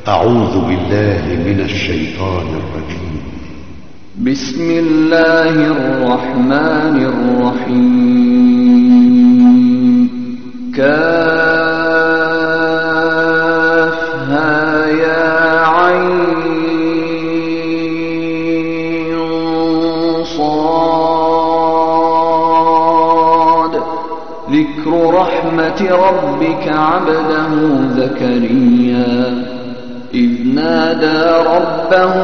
أعوذ بالله من الشيطان الرجيم. بسم الله الرحمن الرحيم. كافها يا عين صاد. ذكر رحمة ربك عبده زكريا إذ نادى ربه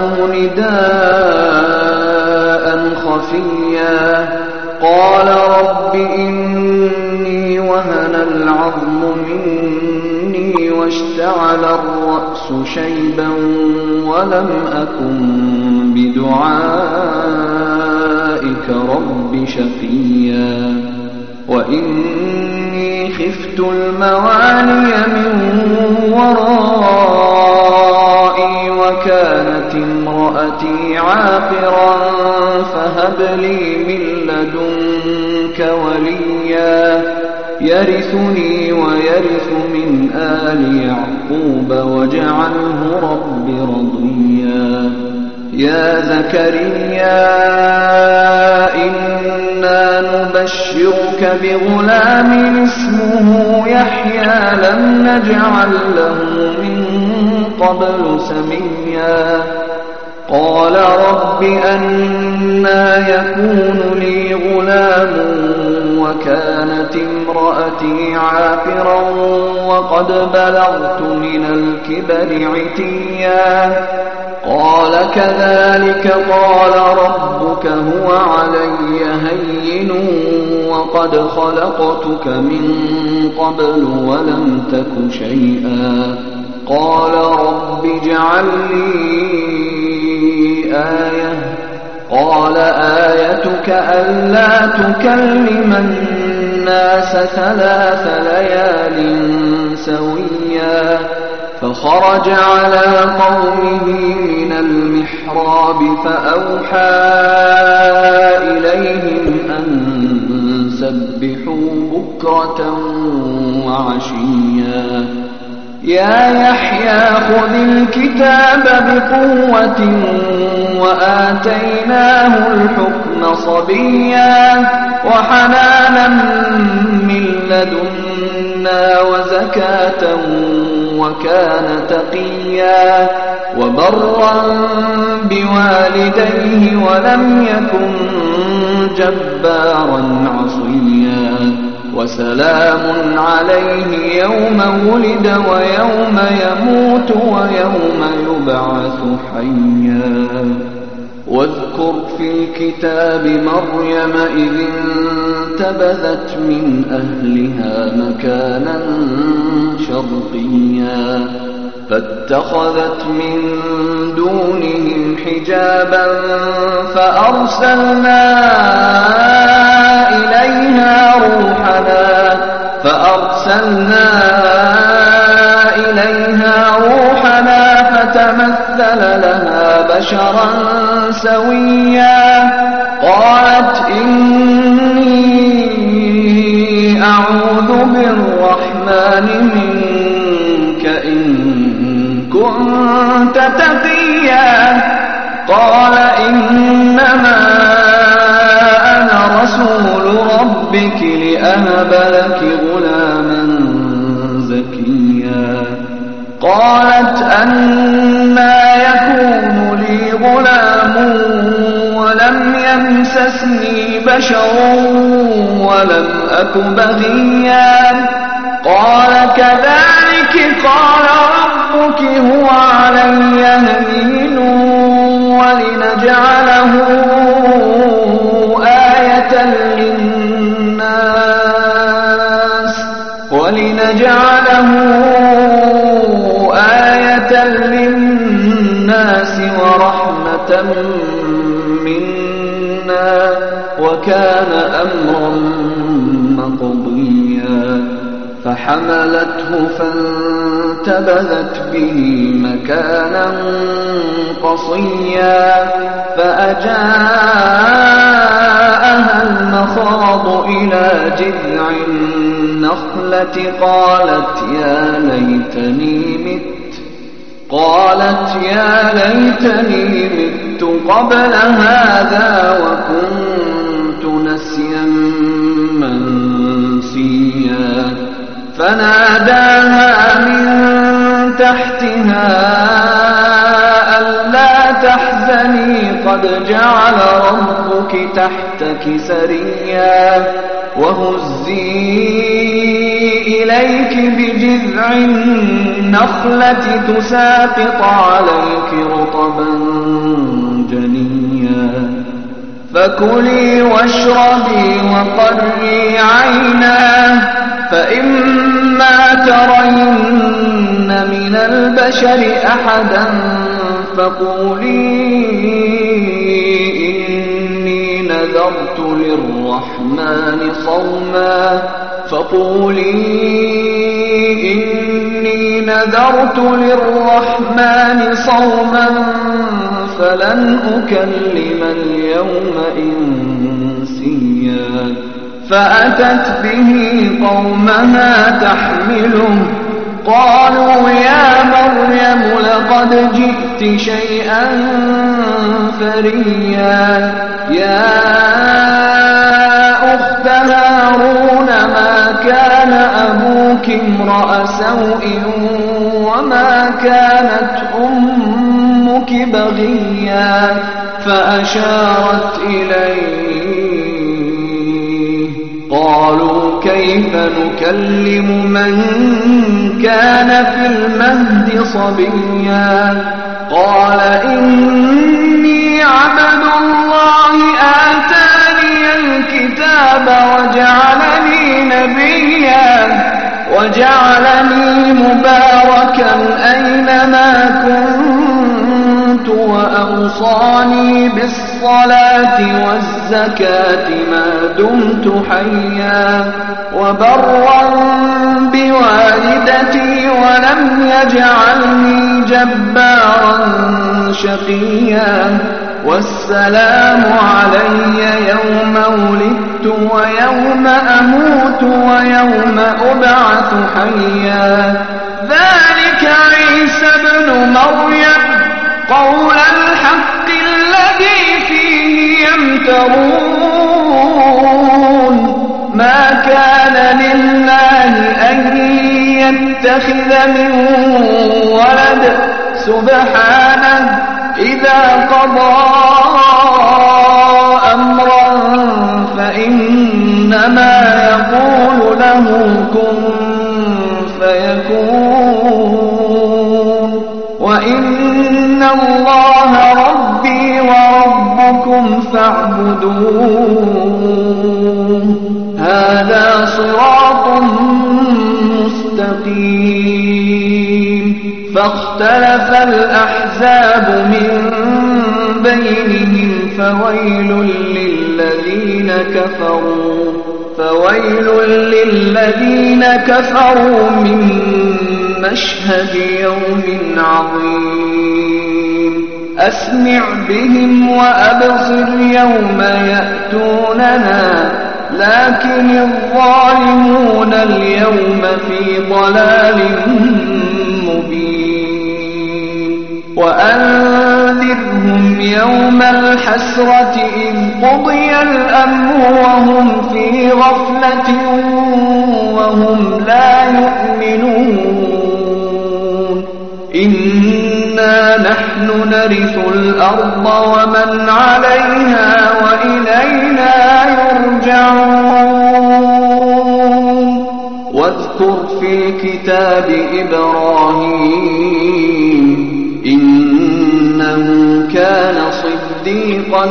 نداء خفيا قال رب إني وهن العظم مني واشتعل الرأس شيبا ولم أكن بدعائك رب شقيا وإني خفت الموالي من ورائي وكانت امرأتي عاقرا فهب لي من لدنك وليا يرثني ويرث من آل يعقوب واجعله رب رضيا. يا زكريا إنا نبشرك بغلام اسمه يحيى لم نجعل له من قبل سميا. قال رب أنى يكون لي غلام وكانت امرأتي عاقرا وقد بلغت من الكبر عتيا. قال كذلك قال ربك هو علي هين وقد خلقتك من قبل ولم تك شيئا. قال رب اجعل لي آية. قال آيتك ألا تكلم الناس 3 ليال سويا. فخرج على قومه من المحراب فأوحى إليهم أن سبحوا بكرة وعشيا. يا يحيى خذ الكتاب بقوة وآتيناه الحكم صبيا وحنانا من لدنا وزكاة وكان تقيا وبرا بوالديه ولم يكن جبارا عصيا. وسلام عليه يوم ولد ويوم يموت ويوم يبعث حيا. واذكر في الكتاب مريم إذ انتبذت من أهلها مكانا شرقيا فاتخذت من دونهم حجابا فأرسلنا إليها روحنا فتمثل لها بشرا سويا. قالت إني أعوذ بالرحمن منك إن كنت تقيا. قال إنما أنا رسول ربك لأهب لك غلاما زكيا. قالت أنى يكون لي غلام ولم يمسسني بشر ولم أك بغيا. قال كذلك قال ربك هو علي هين ولنجعله آية للناس ورحمة منا وكان أمرا مقضيا. فحملته فانتبذت به مكانا قصيا فأجاءها المخاض إلى جذع النخلة قالت يا ليتني مت قالت يا ليتني مت قبل هذا وكنت نسيا منسيا فناداها من تحتها ألا تحزني قد جعل ربك تحتك سريا وهزي إليك بجذع النخلة تساقط عليك رطبا جنيا فكلي واشربي وقري عينا فإما ترين من البشر أحدا فقولي إني نذرت للرحمن صوما فلن أكلم اليوم إنسيا فأتت به قومها تحمله قالوا يا مريم لقد جئت شيئا فريا يا أخت هارون ما كان أبوك امرأ سوء وما كانت أمك بغيا فأشارت إليه قالوا كيف نكلم من كان في المهد صبيا قال إني عبد الله آتاني الكتاب وجعلني نبيا وجعلني مباركا أينما كنت وأوصاني بالصلاة والزكاة ما دمت حيا وبرا بوالدتي ولم يجعلني جبارا شقيا والسلام علي يوم ولدت ويوم أموت ويوم أبعث حيا ذلك عيسى ابن مريم قول الحق الذي فيه يمترون ما كان لله أن يتخذ من ولد سبحانه إذا قضى أمرا فإنما يقول له كن فيكون وإن الله ربي وربكم فاعبدوه هذا صراط مستقيم فاختلف الأحزاب من بينهم فويل للذين كفروا من مشهد يوم عظيم أسمع بهم وأبصر يوم يأتوننا لكن الظالمون اليوم في ضلال مبين وأنذرهم يوم الحسرة إذ قضي الأمر وهم في غفلة وهم لا يؤمنون إنا نحن نرث الأرض ومن عليها وإلينا يرجعون واذكر في الكتاب إبراهيم إنه كان صديقا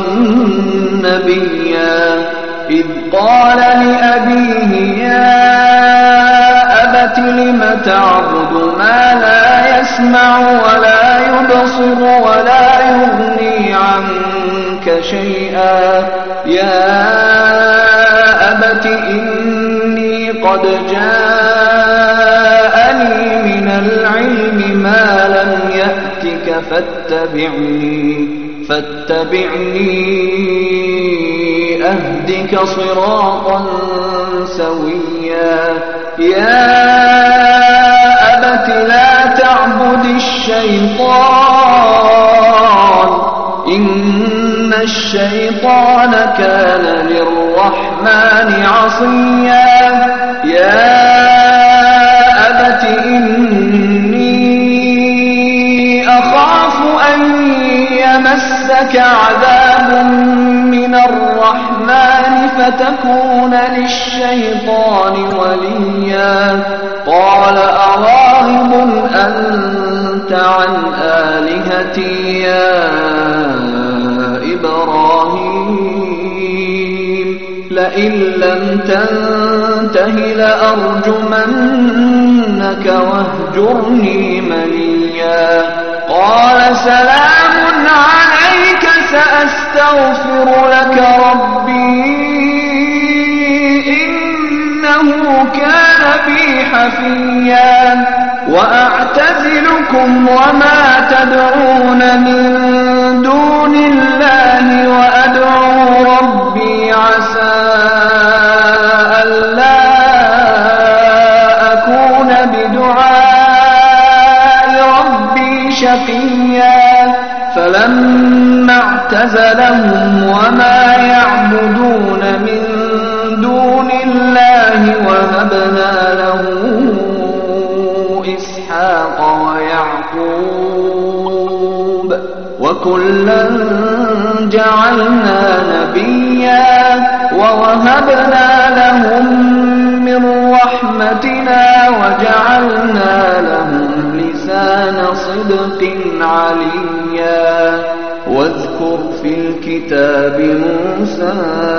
نبيا إذ قال لأبيه يا أبت لم تعبد ما لا يسمع ولا يبصر ولا يغني عنك شيئا يا أبت إني قد جاءني من العلم ما لم يأتك فاتبعني أهدك صراطا سويا يا أبت لا تعبد الشيطان إن الشيطان كان للرحمن عصيا يا أبت إني أخاف أن يمسك عذاب من الرحمن فتكون للشيطان وليا قال أراغب أنت عن آلهتي يا إبراهيم لئن لم تنته لأرجمنك واهجرني مليا قال سلام عليك سأستغفر لك ربي إنه كان بي حفيا وأعتزلكم وما تدعون من دون الله وأدعو ربي عسى ألا أكون بدعاء ربي شقيا فلما اعتزلهم وما يعبدون من دون الله وهبنا له إسحاق ويعقوب وكلا جعلنا نبيا ووهبنا لهم من رحمتنا وجعلنا لهم لسان صدق عليا واذكر في الكتاب موسى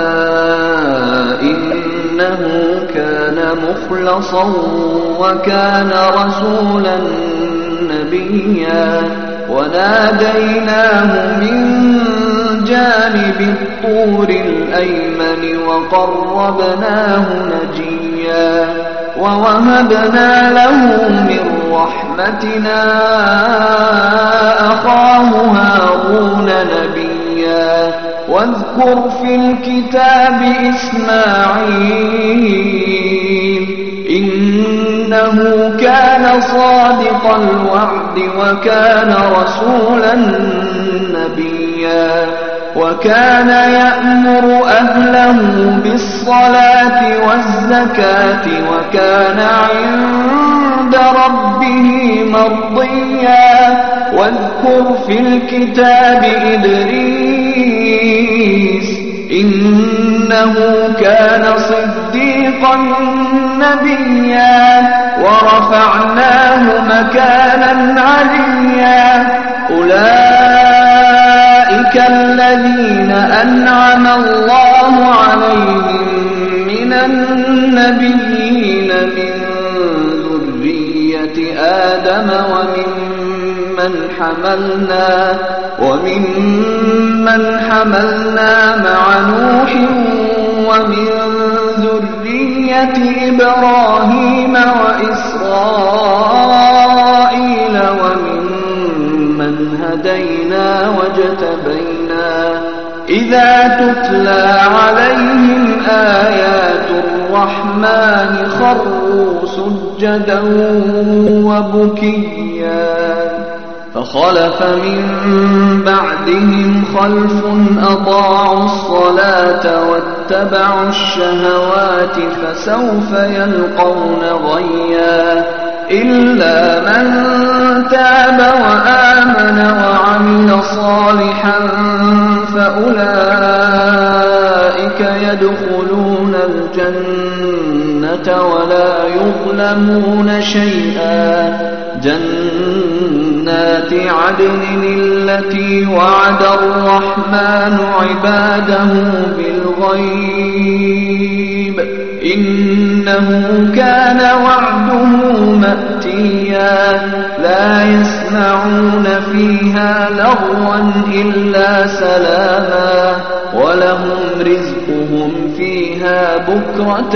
إنه كان مخلصا وكان رسولا نبيا وناديناه من جانب الطور الأيمن وقربناه نجيا ووهبنا له من رحمتنا أخاه هارون نبيا واذكر في الكتاب إسماعيل إنه كان صادق الوعد وكان رسولا نبيا وكان يأمر أهله بالصلاة والزكاة وكان عند ربه مرضيا واذكر في الكتاب إدريس إنه كان صديقا نبيا ورفعناه مكانا عليا أولئك الذين أنعم الله عليهم من النبيين من ذرية آدم وممن حملنا مع نوح ومن ذرية إبراهيم وإسرائيل وممن هدينا واجتبينا إذا تتلى عليهم آيات الرحمن خروا سجدا وبكيا فخلف من بعدهم خلف أضاعوا الصلاة واتبعوا الشهوات فسوف يلقون غيا إلا من تاب وآمن وعمل صالحا فأولئك يدخلون الجنة ولا يظلمون شيئا جنات عدن التي وعد الرحمن عباده بالغيب إنه كان وعده مأتيا لا يسمعون فيها لغوا إلا سلاما ولهم رزقهم فيها بكرة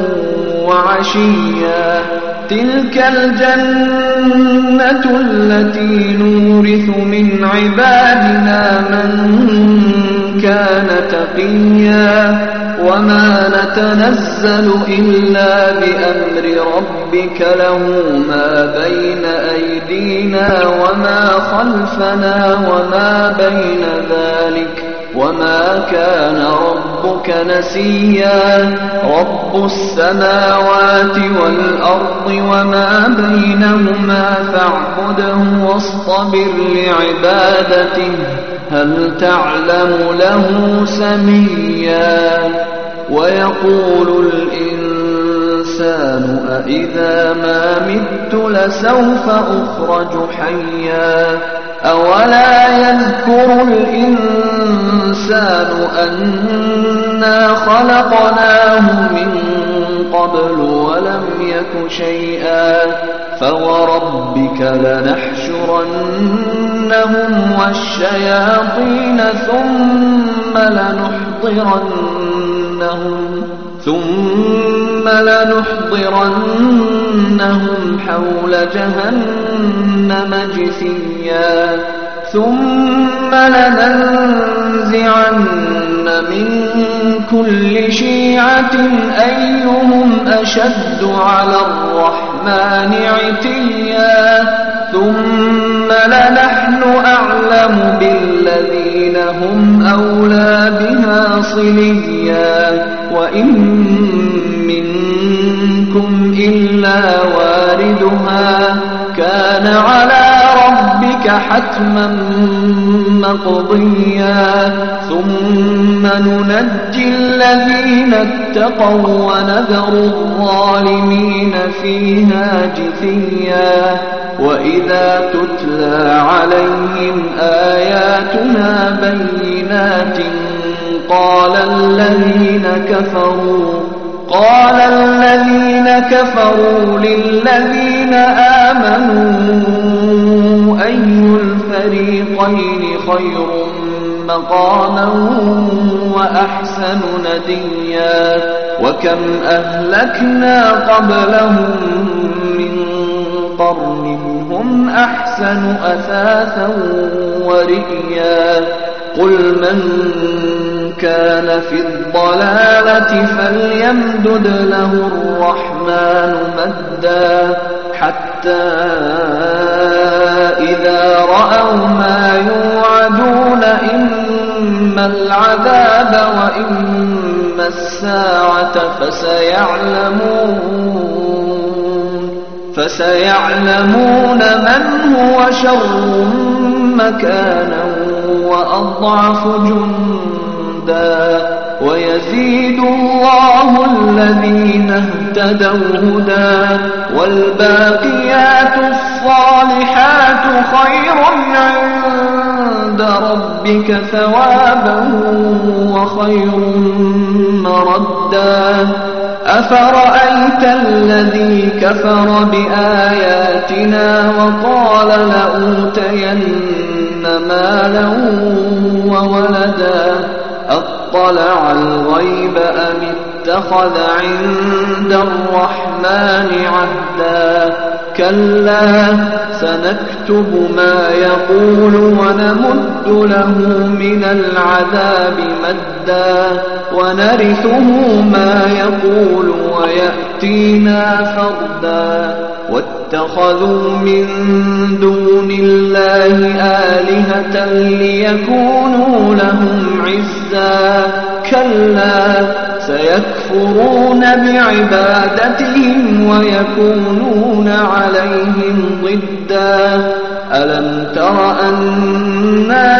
وعشيا تلك الجنة التي نورث من عبادنا من كان تقيا وما نتنزل إلا بأمر ربك له ما بين أيدينا وما خلفنا وما بين ذلك وما كان ربك نسيا رب السماوات والأرض وما بينهما فاعبده واصطبر لعبادته هل تعلم له سميا ويقول الإنسان أإذا ما مت لسوف أخرج حيا أولا يذكر الإنسان أنا خلقناه من قبل ولم يك شيئا فوربك لنحشرنهم والشياطين ثم لنحضرنهم حول جهنم جثيا ثم لننزعن من كل شيعة أيهم أشد على الرحمن عتيا ثم لنحن أعلم بالذين هم أولى بها صليا وإن منكم إلا واردها كان على ربك حتما مقضيا ثم ننجي الذين اتقوا ونذر الظالمين فيها جثيا وإذا تتلى عليهم آياتنا بينات قال الذين كفروا للذين آمنوا أي الفريقين خير مقاما وأحسن نديا وكم أهلكنا قبلهم من قرن هم أحسن أثاثا ورئيا قل من كان في الضلالة فليمدد له الرحمن مدا حتى إذا رأوا ما يوعدون إما العذاب وإما الساعة فسيعلمون من هو شر مكانا وأضعف جندا ويزيد الله الذين اهتدوا هدى والباقيات الصالحات خير عند ربك ثوابا وخير مردا أفرأيت الذي كفر بآياتنا وقال لأوتين مالا وولدا أطلع الغيب أم اتخذ عند الرحمن عهدا كلا سنكتب ما يقول ونمد له من العذاب مدا ونرثه ما يقول ويأتينا فردا واتخذوا من دون الله آلهة ليكونوا لهم عزا كلا سيكفرون بعبادتهم ويكونون عليهم ضدا ألم تر أنا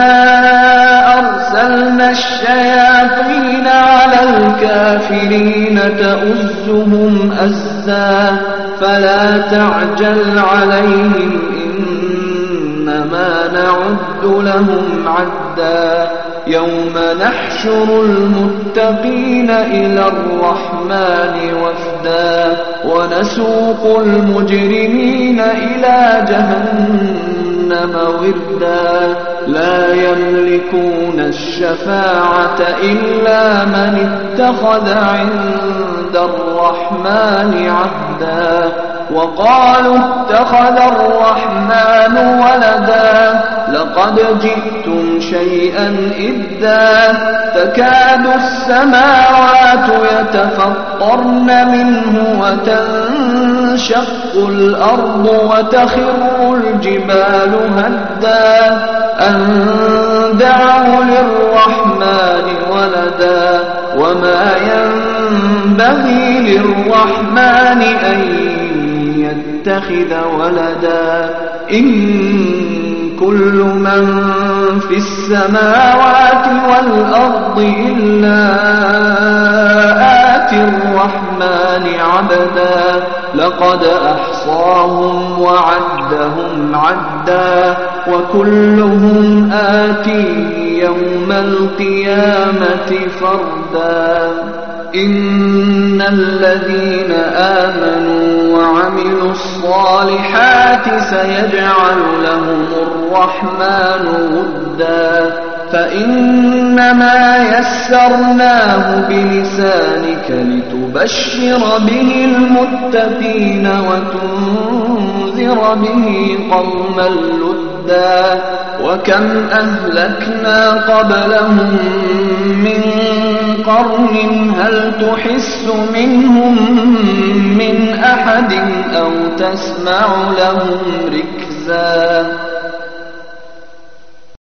أرسلنا الشياطين على الكافرين تؤزهم أزا فلا تعجل عليهم إنما نعد لهم عدا يوم نحشر المتقين إلى الرحمن وفدا ونسوق المجرمين إلى جهنم وردا لا يملكون الشفاعة إلا من اتخذ عند الرحمن عهدا وقالوا اتخذ الرحمن ولدا لقد جئتم شيئا إدا تكاد السماوات يتفطرن منه وتنشق الأرض وتخر الجبال هدا أن دعوا للرحمن ولدا وما ينبغي للرحمن أن يتخذ ولدا إن كل من في السماوات والأرض إلا آتي الرحمن عبدا لقد أحصاهم وعدهم عدا وكلهم آتيه يوم القيامة فردا إن الذين آمنوا وعملوا الصالحات سيجعل لهم الرحمن ودا فإنما يسرناه بلسانك لتبشر به المتقين وتنذر به قوما لدا وكم أهلكنا قبلهم من قرن هل تحس منهم من أحد أو تسمع لهم ركزا